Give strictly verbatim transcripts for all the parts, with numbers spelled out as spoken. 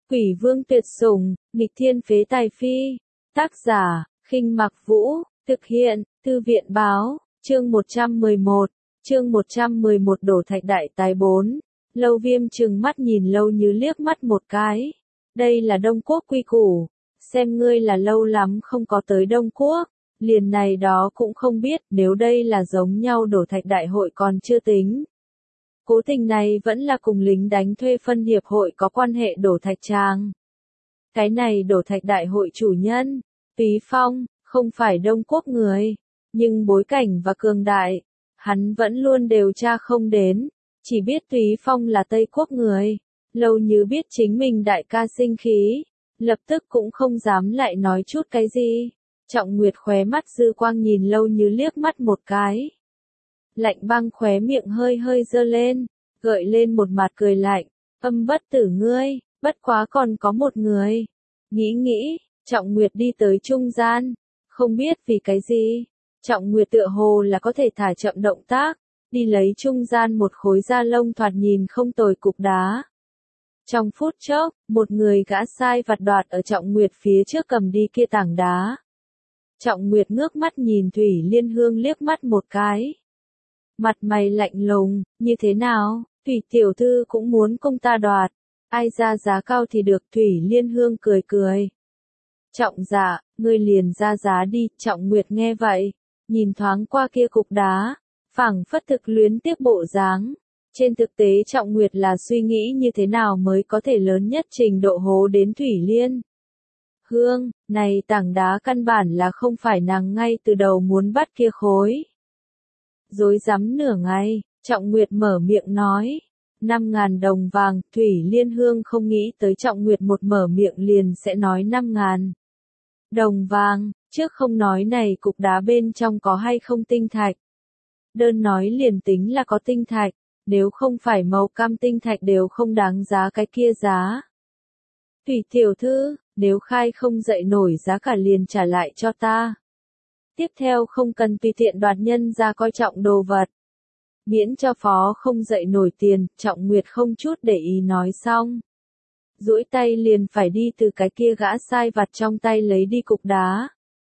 Quỷ vương tuyệt sủng, nghịch thiên phế tài phi. Tác giả, Khinh Mặc Vũ, thực hiện, Thư viện báo, chương một trăm mười một, chương một trăm mười một đổ thạch đại tài bốn. Lâu Viêm trừng mắt nhìn Lâu Như liếc mắt một cái. Đây là Đông Quốc quy củ, xem ngươi là lâu lắm không có tới Đông Quốc, liền này đó cũng không biết, nếu đây là giống nhau đổ thạch đại hội còn chưa tính. Cố tình này vẫn là cùng lính đánh thuê phân hiệp hội có quan hệ đổ thạch trang. Cái này đổ thạch đại hội chủ nhân, Túy Phong, không phải Đông Quốc người, nhưng bối cảnh và cường đại, hắn vẫn luôn điều tra không đến, chỉ biết Túy Phong là Tây Quốc người. Lâu Như biết chính mình đại ca sinh khí, lập tức cũng không dám lại nói chút cái gì. Trọng Nguyệt khóe mắt dư quang nhìn Lâu Như liếc mắt một cái. Lạnh băng khóe miệng hơi hơi dơ lên, gợi lên một mặt cười lạnh, âm bất tử ngươi, bất quá còn có một người. Nghĩ nghĩ, Trọng Nguyệt đi tới trung gian, không biết vì cái gì, Trọng Nguyệt tựa hồ là có thể thả chậm động tác, đi lấy trung gian một khối da lông thoạt nhìn không tồi cục đá. Trong phút chốc, một người gã sai vặt đoạt ở Trọng Nguyệt phía trước cầm đi kia tảng đá. Trọng Nguyệt ngước mắt nhìn Thủy Liên Hương liếc mắt một cái. Mặt mày lạnh lùng, như thế nào, Thủy tiểu thư cũng muốn công ta đoạt, ai ra giá cao thì được. Thủy Liên Hương cười cười. Trọng dạ, ngươi liền ra giá đi. Trọng Nguyệt nghe vậy, nhìn thoáng qua kia cục đá, phảng phất thực luyến tiếc bộ dáng. Trên thực tế Trọng Nguyệt là suy nghĩ như thế nào mới có thể lớn nhất trình độ hố đến Thủy Liên Hương, này tảng đá căn bản là không phải nàng ngay từ đầu muốn bắt kia khối. Dối rắm nửa ngày, Trọng Nguyệt mở miệng nói, năm ngàn đồng vàng. Thủy Liên Hương không nghĩ tới Trọng Nguyệt một mở miệng liền sẽ nói năm ngàn đồng vàng, trước không nói này cục đá bên trong có hay không tinh thạch. Đơn nói liền tính là có tinh thạch, nếu không phải màu cam tinh thạch đều không đáng giá cái kia giá. Thủy tiểu thư, nếu khai không dậy nổi giá cả liền trả lại cho ta. Tiếp theo không cần tùy tiện đoạt nhân ra coi trọng đồ vật. Miễn cho phó không dậy nổi tiền. Trọng Nguyệt không chút để ý nói xong, duỗi tay liền phải đi từ cái kia gã sai vặt trong tay lấy đi cục đá.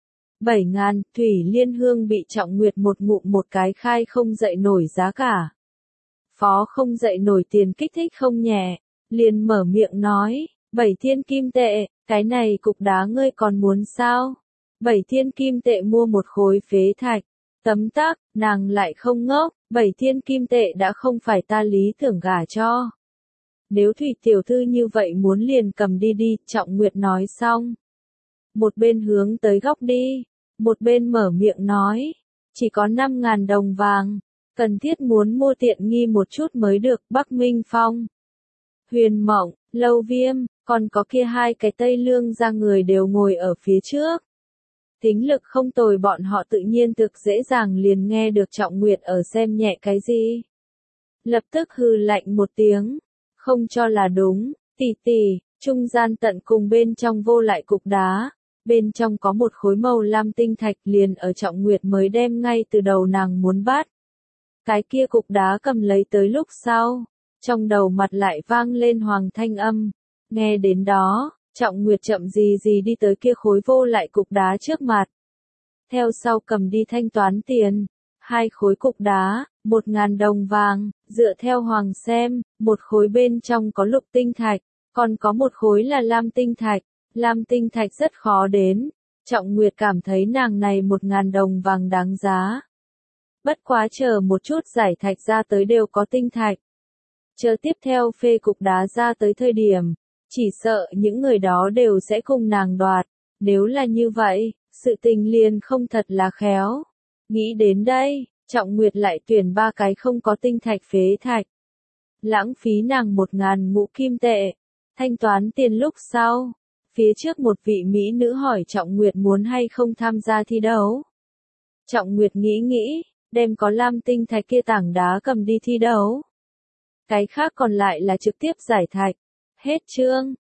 Bảy ngàn. Thủy Liên Hương bị Trọng Nguyệt một ngụm một cái khai không dậy nổi giá cả. Phó không dậy nổi tiền kích thích không nhẹ, liền mở miệng nói, bảy thiên kim tệ, cái này cục đá ngươi còn muốn sao? Bảy thiên kim tệ mua một khối phế thạch. Tấm tắc, nàng lại không ngốc, bảy thiên kim tệ đã không phải ta lý tưởng gả cho. Nếu Thủy tiểu thư như vậy muốn liền cầm đi đi. Trọng Nguyệt nói xong, một bên hướng tới góc đi, một bên mở miệng nói, chỉ có năm ngàn đồng vàng, cần thiết muốn mua tiện nghi một chút mới được. Bắc Minh Phong, Huyền Mộng, Lâu Viêm, còn có kia hai cái Tây Lương ra người đều ngồi ở phía trước. Tính lực không tồi, bọn họ tự nhiên thực dễ dàng liền nghe được Trọng Nguyệt ở xem nhẹ cái gì. Lập tức hừ lạnh một tiếng, không cho là đúng, tỷ tỷ. Trung gian tận cùng bên trong vô lại cục đá, bên trong có một khối màu lam tinh thạch liền ở Trọng Nguyệt mới đem ngay từ đầu nàng muốn bắt. Cái kia cục đá cầm lấy tới lúc sau, trong đầu mặt lại vang lên hoàng thanh âm. Nghe đến đó, Trọng Nguyệt chậm gì gì đi tới kia khối vô lại cục đá trước mặt. Theo sau cầm đi thanh toán tiền. Hai khối cục đá, một ngàn đồng vàng, dựa theo hoàng xem, một khối bên trong có lục tinh thạch, còn có một khối là lam tinh thạch. Lam tinh thạch rất khó đến. Trọng Nguyệt cảm thấy nàng này một ngàn đồng vàng đáng giá. Bất quá chờ một chút giải thạch ra tới đều có tinh thạch. Chờ tiếp theo phê cục đá ra tới thời điểm, chỉ sợ những người đó đều sẽ cùng nàng đoạt. Nếu là như vậy, sự tình liền không thật là khéo. Nghĩ đến đây, Trọng Nguyệt lại tuyển ba cái không có tinh thạch phế thạch. Lãng phí nàng một ngàn ngũ kim tệ. Thanh toán tiền lúc sau, phía trước một vị mỹ nữ hỏi Trọng Nguyệt muốn hay không tham gia thi đấu. Trọng Nguyệt nghĩ nghĩ, đem có lam tinh thạch kia tảng đá cầm đi thi đấu. Cái khác còn lại là trực tiếp giải thạch. Hết chương.